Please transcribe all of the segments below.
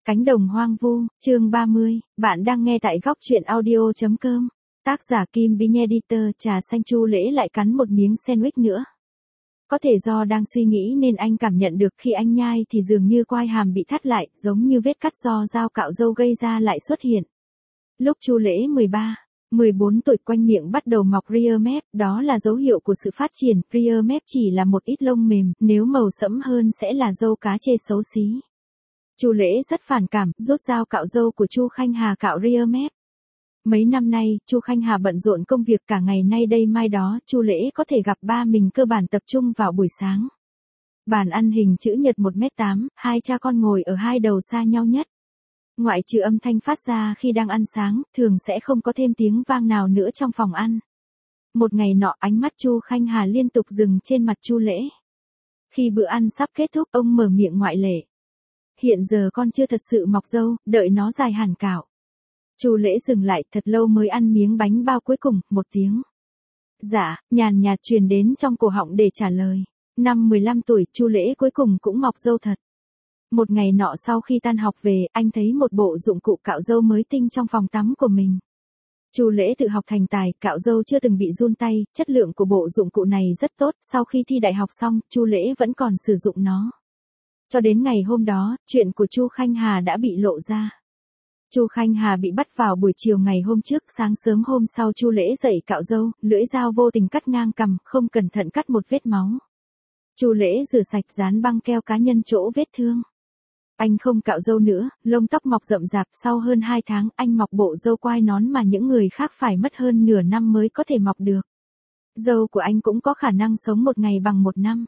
Cánh đồng hoang vu, chương 30, bạn đang nghe tại góc truyện audio.com. Tác giả Kim Binh Editor. Trà xanh Chu Lễ lại cắn một miếng sandwich nữa. Có thể do đang suy nghĩ nên anh cảm nhận được khi anh nhai thì dường như quai hàm bị thắt lại, giống như vết cắt do dao cạo râu gây ra lại xuất hiện. Lúc Chu Lễ 14 tuổi quanh miệng bắt đầu mọc rear mép, đó là dấu hiệu của sự phát triển. Rear mép chỉ là một ít lông mềm, nếu màu sẫm hơn sẽ là râu cá chê xấu xí. Chu Lễ rất phản cảm, rút dao cạo râu của Chu Khanh Hà cạo rear mép. Mấy năm nay, Chu Khanh Hà bận rộn công việc cả ngày nay đây mai đó, Chu Lễ có thể gặp ba mình cơ bản tập trung vào buổi sáng. Bàn ăn hình chữ nhật 1m8, hai cha con ngồi ở hai đầu xa nhau nhất. Ngoại trừ âm thanh phát ra khi đang ăn sáng, thường sẽ không có thêm tiếng vang nào nữa trong phòng ăn. Một ngày nọ, ánh mắt Chu Khanh Hà liên tục dừng trên mặt Chu Lễ. Khi bữa ăn sắp kết thúc, ông mở miệng ngoại lệ. Hiện giờ con chưa thật sự mọc râu, đợi nó dài hẳn cạo. Chu Lễ dừng lại thật lâu mới ăn miếng bánh bao cuối cùng, một tiếng. Dạ, nhàn nhạt truyền đến trong cổ họng để trả lời. Năm 15 tuổi, Chu Lễ cuối cùng cũng mọc râu thật. Một ngày nọ sau khi tan học về, anh thấy một bộ dụng cụ cạo râu mới tinh trong phòng tắm của mình. Chu Lễ tự học thành tài, cạo râu chưa từng bị run tay, chất lượng của bộ dụng cụ này rất tốt, sau khi thi đại học xong, Chu Lễ vẫn còn sử dụng nó. Cho đến ngày hôm đó, chuyện của Chu Khanh Hà đã bị lộ ra. Chu Khanh Hà bị bắt vào buổi chiều ngày hôm trước, sáng sớm hôm sau Chu Lễ dậy cạo râu, lưỡi dao vô tình cắt ngang cằm, không cẩn thận cắt một vết máu. Chu Lễ rửa sạch dán băng keo cá nhân chỗ vết thương. Anh không cạo râu nữa, lông tóc mọc rậm rạp, sau hơn 2 tháng anh mọc bộ râu quai nón mà những người khác phải mất hơn nửa năm mới có thể mọc được. Râu của anh cũng có khả năng sống một ngày bằng một năm.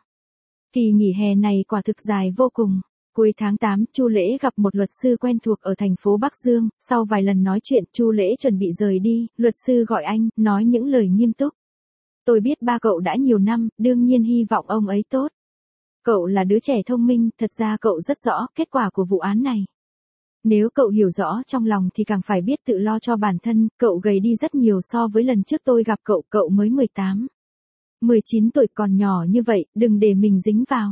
Kỳ nghỉ hè này quả thực dài vô cùng. Cuối tháng 8, Chu Lễ gặp một luật sư quen thuộc ở thành phố Bắc Dương, sau vài lần nói chuyện, Chu Lễ chuẩn bị rời đi, luật sư gọi anh, nói những lời nghiêm túc. Tôi biết ba cậu đã nhiều năm, đương nhiên hy vọng ông ấy tốt. Cậu là đứa trẻ thông minh, thật ra cậu rất rõ kết quả của vụ án này. Nếu cậu hiểu rõ trong lòng thì càng phải biết tự lo cho bản thân, cậu gầy đi rất nhiều so với lần trước tôi gặp cậu, cậu mới 19 tuổi còn nhỏ như vậy, đừng để mình dính vào.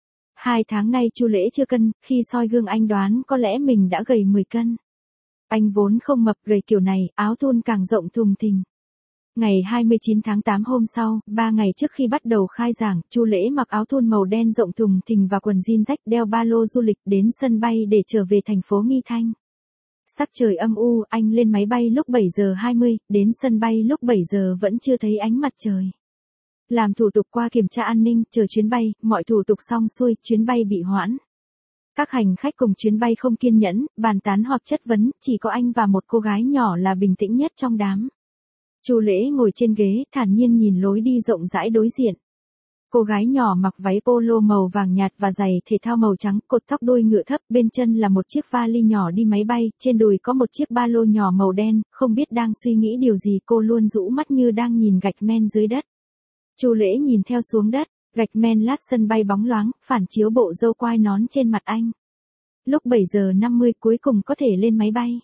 2 tháng nay Chu Lễ chưa cân, khi soi gương anh đoán có lẽ mình đã gầy 10 cân. Anh vốn không mập, gầy kiểu này, áo thun càng rộng thùng thình. Ngày 29 tháng 8 hôm sau, 3 ngày trước khi bắt đầu khai giảng, Chu Lễ mặc áo thun màu đen rộng thùng thình và quần jean rách, đeo ba lô du lịch đến sân bay để trở về thành phố Nghi Thanh. Sắc trời âm u, anh lên máy bay lúc 7 giờ 20, đến sân bay lúc 7 giờ vẫn chưa thấy ánh mặt trời. Làm thủ tục qua kiểm tra an ninh, chờ chuyến bay, mọi thủ tục xong xuôi, chuyến bay bị hoãn. Các hành khách cùng chuyến bay không kiên nhẫn, bàn tán hoặc chất vấn, chỉ có anh và một cô gái nhỏ là bình tĩnh nhất trong đám. Chu Lễ ngồi trên ghế, thản nhiên nhìn lối đi rộng rãi đối diện. Cô gái nhỏ mặc váy polo màu vàng nhạt và giày thể thao màu trắng, cột tóc đuôi ngựa thấp, bên chân là một chiếc vali nhỏ đi máy bay, trên đùi có một chiếc ba lô nhỏ màu đen, không biết đang suy nghĩ điều gì, cô luôn rũ mắt như đang nhìn gạch men dưới đất. Chu Lễ nhìn theo xuống đất, gạch men lát sân bay bóng loáng, phản chiếu bộ râu quai nón trên mặt anh. Lúc 7 giờ 50 cuối cùng có thể lên máy bay.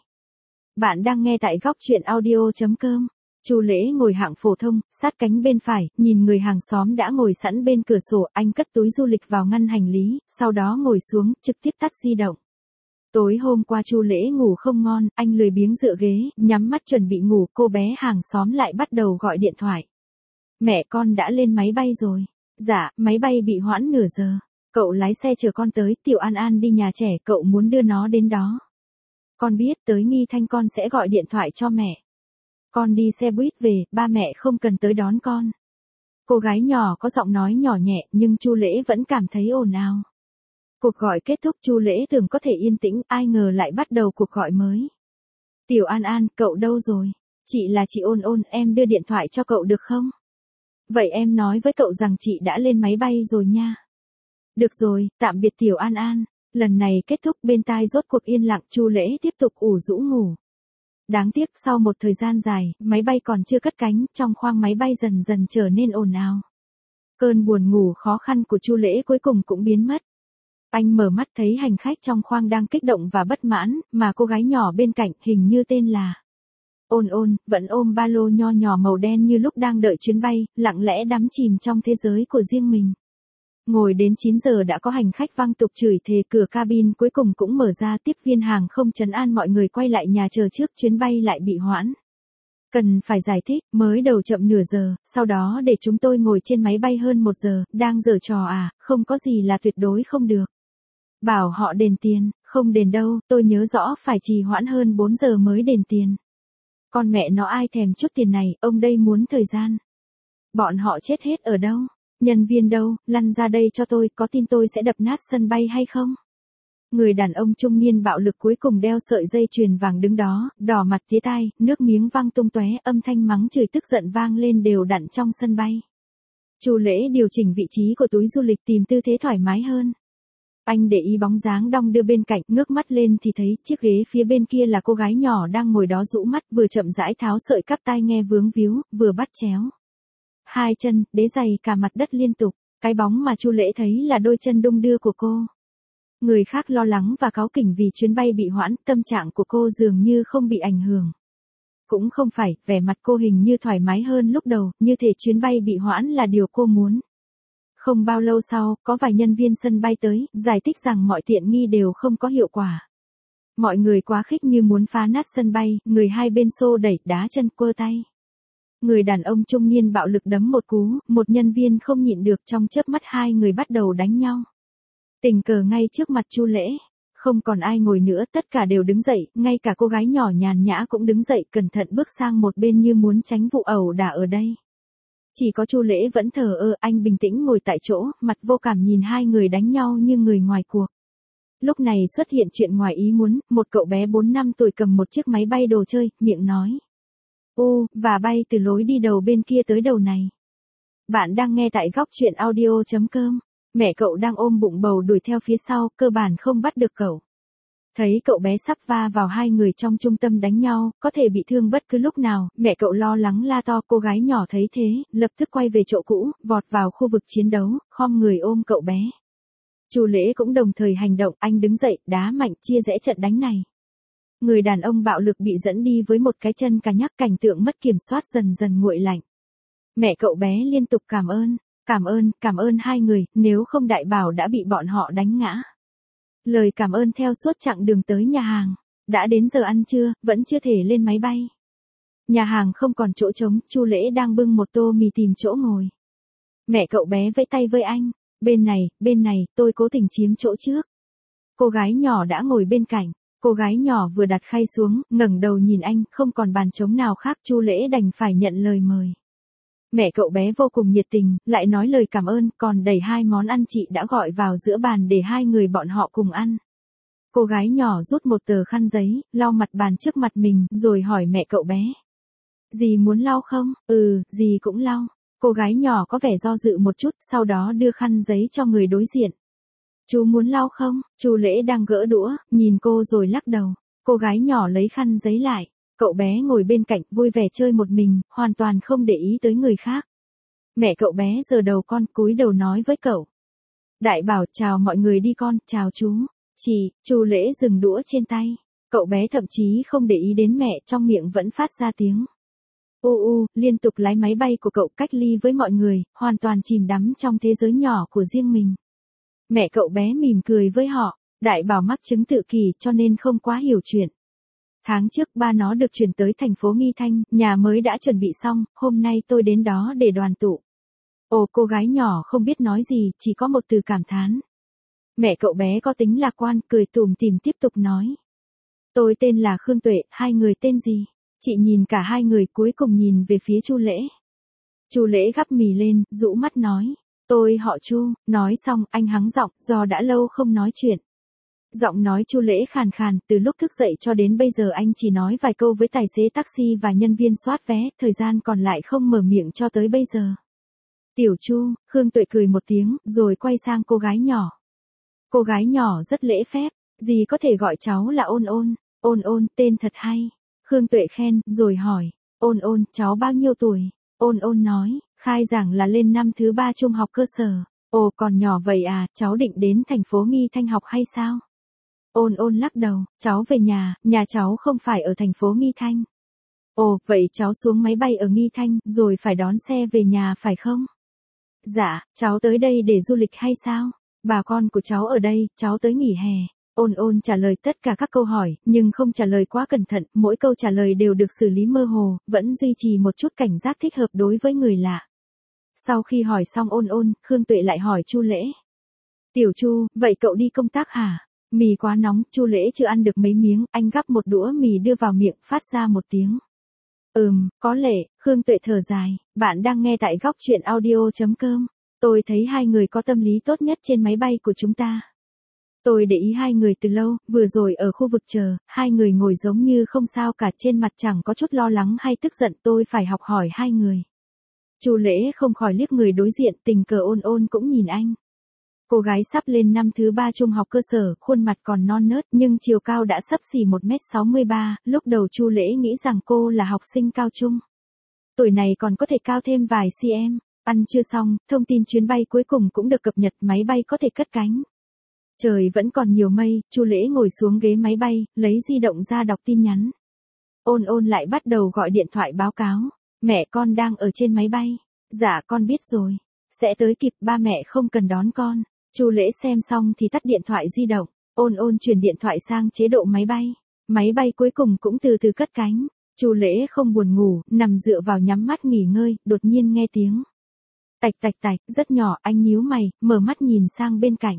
Bạn đang nghe tại góc truyện audio.com. Chu Lễ ngồi hạng phổ thông, sát cánh bên phải, nhìn người hàng xóm đã ngồi sẵn bên cửa sổ, anh cất túi du lịch vào ngăn hành lý, sau đó ngồi xuống, trực tiếp tắt di động. Tối hôm qua Chu Lễ ngủ không ngon, anh lười biếng dựa ghế, nhắm mắt chuẩn bị ngủ, cô bé hàng xóm lại bắt đầu gọi điện thoại. Mẹ con đã lên máy bay rồi. Dạ, máy bay bị hoãn nửa giờ. Cậu lái xe chờ con tới, Tiểu An An đi nhà trẻ, cậu muốn đưa nó đến đó. Con biết, tới Nghi Thanh con sẽ gọi điện thoại cho mẹ. Con đi xe buýt về, ba mẹ không cần tới đón con. Cô gái nhỏ có giọng nói nhỏ nhẹ, nhưng Chu Lễ vẫn cảm thấy ồn ào. Cuộc gọi kết thúc, Chu Lễ tưởng có thể yên tĩnh, ai ngờ lại bắt đầu cuộc gọi mới. Tiểu An An, cậu đâu rồi? Chị là chị Ôn Ôn, em đưa điện thoại cho cậu được không? Vậy em nói với cậu rằng chị đã lên máy bay rồi nha. Được rồi, tạm biệt Tiểu An An. Lần này kết thúc, bên tai rốt cuộc yên lặng, Chu Lễ tiếp tục ủ rũ ngủ. Đáng tiếc sau một thời gian dài, máy bay còn chưa cất cánh, trong khoang máy bay dần dần trở nên ồn ào. Cơn buồn ngủ khó khăn của Chu Lễ cuối cùng cũng biến mất. Anh mở mắt thấy hành khách trong khoang đang kích động và bất mãn, mà cô gái nhỏ bên cạnh, hình như tên là Ôn Ôn, vẫn ôm ba lô nho nhỏ màu đen như lúc đang đợi chuyến bay, lặng lẽ đắm chìm trong thế giới của riêng mình. Ngồi đến 9 giờ đã có hành khách vang tục chửi thề, cửa cabin cuối cùng cũng mở ra, tiếp viên hàng không trấn an mọi người quay lại nhà chờ trước, chuyến bay lại bị hoãn. Cần phải giải thích, mới đầu chậm nửa giờ, sau đó để chúng tôi ngồi trên máy bay hơn 1 giờ, đang giở trò à, không có gì là tuyệt đối không được. Bảo họ đền tiền, không đền đâu, tôi nhớ rõ phải trì hoãn hơn 4 giờ mới đền tiền. Con mẹ nó ai thèm chút tiền này, ông đây muốn thời gian. Bọn họ chết hết ở đâu? Nhân viên đâu, lăn ra đây cho tôi, có tin tôi sẽ đập nát sân bay hay không? Người đàn ông trung niên bạo lực cuối cùng đeo sợi dây chuyền vàng đứng đó, đỏ mặt tía tai, nước miếng văng tung tóe, âm thanh mắng chửi tức giận vang lên đều đặn trong sân bay. Chu Lễ điều chỉnh vị trí của túi du lịch, tìm tư thế thoải mái hơn. Anh để ý bóng dáng đong đưa bên cạnh, ngước mắt lên thì thấy chiếc ghế phía bên kia là cô gái nhỏ đang ngồi đó rũ mắt, vừa chậm rãi tháo sợi cắp tai nghe vướng víu, vừa bắt chéo. Hai chân, đế giày cả mặt đất liên tục, cái bóng mà Chu Lễ thấy là đôi chân đung đưa của cô. Người khác lo lắng và cáu kỉnh vì chuyến bay bị hoãn, tâm trạng của cô dường như không bị ảnh hưởng. Cũng không phải, vẻ mặt cô hình như thoải mái hơn lúc đầu, như thể chuyến bay bị hoãn là điều cô muốn. Không bao lâu sau, có vài nhân viên sân bay tới, giải thích rằng mọi tiện nghi đều không có hiệu quả. Mọi người quá khích như muốn phá nát sân bay, người hai bên xô đẩy, đá chân, quơ tay. Người đàn ông trung niên bạo lực đấm một cú, một nhân viên không nhịn được, trong chớp mắt hai người bắt đầu đánh nhau. Tình cờ ngay trước mặt Chu Lễ, không còn ai ngồi nữa, tất cả đều đứng dậy, ngay cả cô gái nhỏ nhàn nhã cũng đứng dậy, cẩn thận bước sang một bên như muốn tránh vụ ẩu đả ở đây. Chỉ có Chu Lễ vẫn thờ ơ, anh bình tĩnh ngồi tại chỗ, mặt vô cảm nhìn hai người đánh nhau như người ngoài cuộc. Lúc này xuất hiện chuyện ngoài ý muốn, một cậu bé 4 năm tuổi cầm một chiếc máy bay đồ chơi, miệng nói. Và bay từ lối đi đầu bên kia tới đầu này. Bạn đang nghe tại góc truyện audio.com. Mẹ cậu đang ôm bụng bầu đuổi theo phía sau, cơ bản không bắt được cậu. Thấy cậu bé sắp va vào hai người trong trung tâm đánh nhau, có thể bị thương bất cứ lúc nào, mẹ cậu lo lắng la to, cô gái nhỏ thấy thế, lập tức quay về chỗ cũ, vọt vào khu vực chiến đấu, khom người ôm cậu bé. Chu Lễ cũng đồng thời hành động, anh đứng dậy, đá mạnh, chia rẽ trận đánh này. Người đàn ông bạo lực bị dẫn đi với một cái chân cà nhắc, cảnh tượng mất kiểm soát dần dần nguội lạnh. Mẹ cậu bé liên tục cảm ơn hai người, nếu không đại bảo đã bị bọn họ đánh ngã. Lời cảm ơn theo suốt chặng đường tới nhà hàng. Đã đến giờ ăn trưa, vẫn chưa thể lên máy bay. Nhà hàng không còn chỗ trống, Chu Lễ đang bưng một tô mì tìm chỗ ngồi. Mẹ cậu bé vẫy tay với anh, bên này, tôi cố tình chiếm chỗ trước. Cô gái nhỏ đã ngồi bên cạnh. Cô gái nhỏ vừa đặt khay xuống, ngẩng đầu nhìn anh, không còn bàn trống nào khác, Chu Lễ đành phải nhận lời mời. Mẹ cậu bé vô cùng nhiệt tình, lại nói lời cảm ơn, còn đẩy 2 món ăn chị đã gọi vào giữa bàn để hai người bọn họ cùng ăn. Cô gái nhỏ rút một tờ khăn giấy, lau mặt bàn trước mặt mình, rồi hỏi mẹ cậu bé. Dì muốn lau không? Dì cũng lau. Cô gái nhỏ có vẻ do dự một chút, sau đó đưa khăn giấy cho người đối diện. Chú muốn lau không? Chu Lễ đang gỡ đũa, nhìn cô rồi lắc đầu. Cô gái nhỏ lấy khăn giấy lại. Cậu bé ngồi bên cạnh, vui vẻ chơi một mình, hoàn toàn không để ý tới người khác. Mẹ cậu bé giơ đầu con, cúi đầu nói với cậu. Đại bảo, chào mọi người đi con, chào chú. Chị, Chu Lễ dừng đũa trên tay. Cậu bé thậm chí không để ý đến mẹ, trong miệng vẫn phát ra tiếng. Liên tục lái máy bay của cậu cách ly với mọi người, hoàn toàn chìm đắm trong thế giới nhỏ của riêng mình. Mẹ cậu bé mỉm cười với họ, đại bảo mắc chứng tự kỷ cho nên không quá hiểu chuyện. Tháng trước ba nó được chuyển tới thành phố Nghi Thanh, nhà mới đã chuẩn bị xong, hôm nay tôi đến đó để đoàn tụ. Cô gái nhỏ không biết nói gì, chỉ có một từ cảm thán. Mẹ cậu bé có tính lạc quan, cười tủm tỉm tiếp tục nói. Tôi tên là Khương Tuệ, hai người tên gì? Chị nhìn cả hai người, cuối cùng nhìn về phía Chu Lễ. Chu Lễ gắp mì lên, rũ mắt nói. Tôi họ Chu, nói xong, anh hắng giọng, do đã lâu không nói chuyện. Giọng nói Chu Lễ khàn khàn, từ lúc thức dậy cho đến bây giờ anh chỉ nói vài câu với tài xế taxi và nhân viên soát vé, thời gian còn lại không mở miệng cho tới bây giờ. Tiểu Chu, Khương Tuệ cười một tiếng, rồi quay sang cô gái nhỏ. Cô gái nhỏ rất lễ phép, dì có thể gọi cháu là Ôn, tên thật hay. Khương Tuệ khen, rồi hỏi, Ôn, cháu bao nhiêu tuổi? Ôn nói, khai giảng là lên năm thứ 3 trung học cơ sở. Còn nhỏ vậy à, cháu định đến thành phố Nghi Thanh học hay sao? Ôn lắc đầu, cháu về nhà cháu không phải ở thành phố Nghi Thanh. Vậy cháu xuống máy bay ở Nghi Thanh, rồi phải đón xe về nhà phải không? Dạ, cháu tới đây để du lịch hay sao? Bà con của cháu ở đây, cháu tới nghỉ hè. Ôn ôn trả lời tất cả các câu hỏi, nhưng không trả lời quá cẩn thận, mỗi câu trả lời đều được xử lý mơ hồ, vẫn duy trì một chút cảnh giác thích hợp đối với người lạ. Sau khi hỏi xong ôn ôn, Khương Tuệ lại hỏi Chu Lễ. Tiểu Chu, vậy cậu đi công tác hả? Mì quá nóng, Chu Lễ chưa ăn được mấy miếng, anh gắp một đũa mì đưa vào miệng, phát ra một tiếng. Có lẽ, Khương Tuệ thở dài, bạn đang nghe tại góc truyện audio.com. Tôi thấy hai người có tâm lý tốt nhất trên máy bay của chúng ta. Tôi để ý hai người từ lâu, vừa rồi ở khu vực chờ, hai người ngồi giống như không sao cả, trên mặt chẳng có chút lo lắng hay tức giận, tôi phải học hỏi hai người. Chu Lễ không khỏi liếc người đối diện, tình cờ ôn ôn cũng nhìn anh. Cô gái sắp lên năm thứ 3 trung học cơ sở, khuôn mặt còn non nớt nhưng chiều cao đã xấp xỉ 1m63, lúc đầu Chu Lễ nghĩ rằng cô là học sinh cao trung. Tuổi này còn có thể cao thêm vài cm. Ăn chưa xong, thông tin chuyến bay cuối cùng cũng được cập nhật, máy bay có thể cất cánh. Trời vẫn còn nhiều mây, Chu Lễ ngồi xuống ghế máy bay, lấy di động ra đọc tin nhắn. Ôn ôn lại bắt đầu gọi điện thoại báo cáo. Mẹ con đang ở trên máy bay. Dạ con biết rồi. Sẽ tới kịp, ba mẹ không cần đón con. Chu Lễ xem xong thì tắt điện thoại di động. Ôn ôn chuyển điện thoại sang chế độ máy bay. Máy bay cuối cùng cũng từ từ cất cánh. Chu Lễ không buồn ngủ, nằm dựa vào nhắm mắt nghỉ ngơi, đột nhiên nghe tiếng. Tạch tạch tạch, rất nhỏ, anh nhíu mày, mở mắt nhìn sang bên cạnh.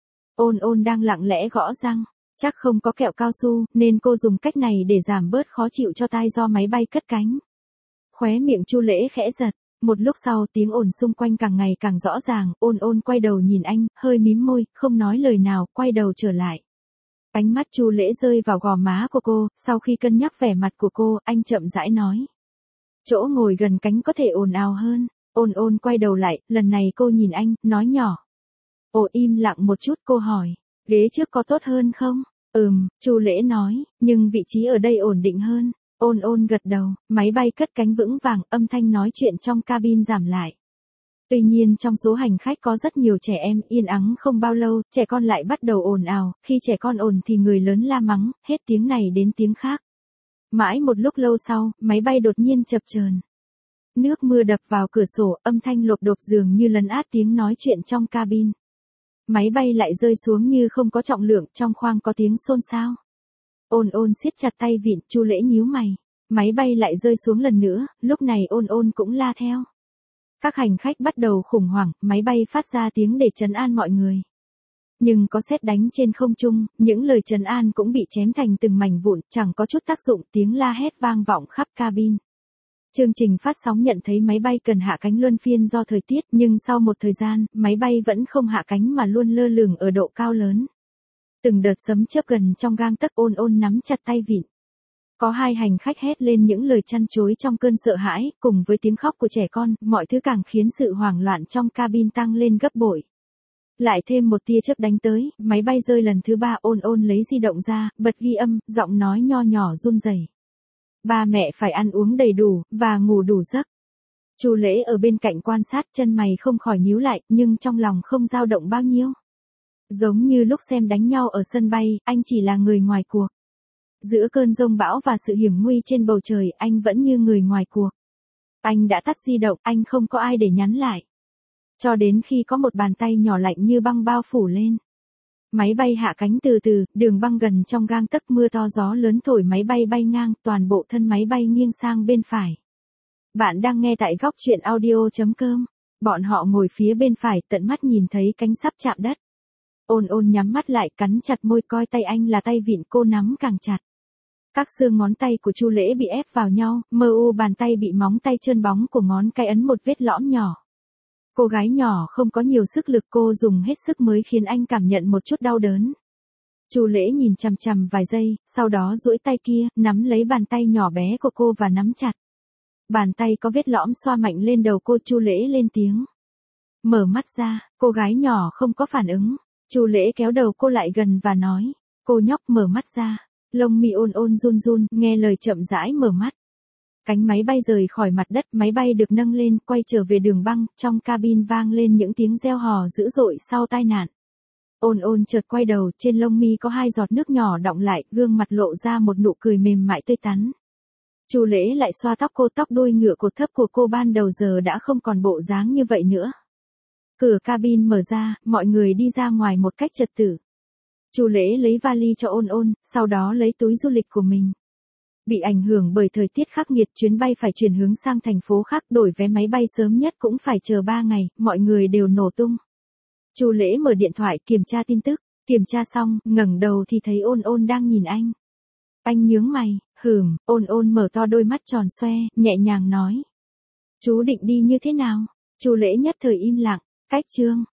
Ôn ôn đang lặng lẽ gõ răng. Chắc không có kẹo cao su, nên cô dùng cách này để giảm bớt khó chịu cho tai do máy bay cất cánh. Khóe miệng Chu Lễ khẽ giật. Một lúc sau tiếng ồn xung quanh càng ngày càng rõ ràng, ôn ôn quay đầu nhìn anh, hơi mím môi, không nói lời nào, quay đầu trở lại. Ánh mắt Chu Lễ rơi vào gò má của cô, sau khi cân nhắc vẻ mặt của cô, anh chậm rãi nói. Chỗ ngồi gần cánh có thể ồn ào hơn. Ôn ôn quay đầu lại, lần này cô nhìn anh, nói nhỏ. Ồ, im lặng một chút, cô hỏi. Ghế trước có tốt hơn không? Chu Lễ nói, nhưng vị trí ở đây ổn định hơn. Ôn ôn gật đầu, máy bay cất cánh vững vàng, âm thanh nói chuyện trong cabin giảm lại. Tuy nhiên trong số hành khách có rất nhiều trẻ em, yên ắng không bao lâu, trẻ con lại bắt đầu ồn ào, khi trẻ con ồn thì người lớn la mắng, hết tiếng này đến tiếng khác. Mãi một lúc lâu sau, máy bay đột nhiên chập chờn. Nước mưa đập vào cửa sổ, âm thanh lộp độp dường như lấn át tiếng nói chuyện trong cabin. Máy bay lại rơi xuống như không có trọng lượng, trong khoang có tiếng xôn xao. Ôn ôn siết chặt tay vịn, Chu Lễ nhíu mày. Máy bay lại rơi xuống lần nữa, lúc này ôn ôn cũng la theo. Các hành khách bắt đầu khủng hoảng, máy bay phát ra tiếng để trấn an mọi người. Nhưng có sét đánh trên không trung, những lời trấn an cũng bị chém thành từng mảnh vụn, chẳng có chút tác dụng, tiếng la hét vang vọng khắp cabin. Chương trình phát sóng nhận thấy máy bay cần hạ cánh luân phiên do thời tiết, nhưng sau một thời gian, máy bay vẫn không hạ cánh mà luôn lơ lửng ở độ cao lớn. Từng đợt sấm chớp gần trong gang tấc, ôn ôn nắm chặt tay vịn. Có hai hành khách hét lên những lời chăn chối trong cơn sợ hãi, cùng với tiếng khóc của trẻ con, mọi thứ càng khiến sự hoảng loạn trong cabin tăng lên gấp bội. Lại thêm một tia chớp đánh tới, máy bay rơi lần thứ 3, ôn ôn lấy di động ra, bật ghi âm, giọng nói nho nhỏ run rẩy. Ba mẹ phải ăn uống đầy đủ, và ngủ đủ giấc. Chu Lễ ở bên cạnh quan sát, chân mày không khỏi nhíu lại, nhưng trong lòng không dao động bao nhiêu. Giống như lúc xem đánh nhau ở sân bay, anh chỉ là người ngoài cuộc. Giữa cơn giông bão và sự hiểm nguy trên bầu trời, anh vẫn như người ngoài cuộc. Anh đã tắt di động, anh không có ai để nhắn lại. Cho đến khi có một bàn tay nhỏ lạnh như băng bao phủ lên. Máy bay hạ cánh từ từ, đường băng gần trong gang tấc, mưa to gió lớn thổi máy bay bay ngang, toàn bộ thân máy bay nghiêng sang bên phải. Bạn đang nghe tại góc truyện audio.com. Bọn họ ngồi phía bên phải, tận mắt nhìn thấy cánh sắp chạm đất. Ôn ôn nhắm mắt lại, cắn chặt môi, coi tay anh là tay vịn, cô nắm càng chặt. Các xương ngón tay của Chu Lễ bị ép vào nhau, mờ u bàn tay bị móng tay trơn bóng của ngón cái ấn một vết lõm nhỏ. Cô gái nhỏ không có nhiều sức lực, cô dùng hết sức mới khiến anh cảm nhận một chút đau đớn. Chu Lễ nhìn chằm chằm vài giây, sau đó duỗi tay kia, nắm lấy bàn tay nhỏ bé của cô và nắm chặt. Bàn tay có vết lõm xoa mạnh lên đầu cô, Chu Lễ lên tiếng. Mở mắt ra, cô gái nhỏ không có phản ứng. Chu Lễ kéo đầu cô lại gần và nói, cô nhóc mở mắt ra. Lông mi ôn ôn run run, nghe lời chậm rãi mở mắt. Cánh máy bay rời khỏi mặt đất, máy bay được nâng lên, quay trở về đường băng, trong cabin vang lên những tiếng reo hò dữ dội sau tai nạn. Ôn ôn chợt quay đầu, trên lông mi có 2 giọt nước nhỏ đọng lại, gương mặt lộ ra một nụ cười mềm mại tươi tắn. Chu Lễ lại xoa tóc cô, tóc đuôi ngựa cột thấp của cô ban đầu giờ đã không còn bộ dáng như vậy nữa. Cửa cabin mở ra, mọi người đi ra ngoài một cách trật tự. Chu Lễ lấy vali cho Ôn Ôn, sau đó lấy túi du lịch của mình. Bị ảnh hưởng bởi thời tiết khắc nghiệt, chuyến bay phải chuyển hướng sang thành phố khác, đổi vé máy bay sớm nhất cũng phải chờ 3 ngày, mọi người đều nổ tung. Chu Lễ mở điện thoại kiểm tra tin tức, kiểm tra xong, ngẩng đầu thì thấy Ôn Ôn đang nhìn anh. Anh nhướng mày, Ôn Ôn mở to đôi mắt tròn xoe, nhẹ nhàng nói. Chú định đi như thế nào? Chu Lễ nhất thời im lặng, cách Trương.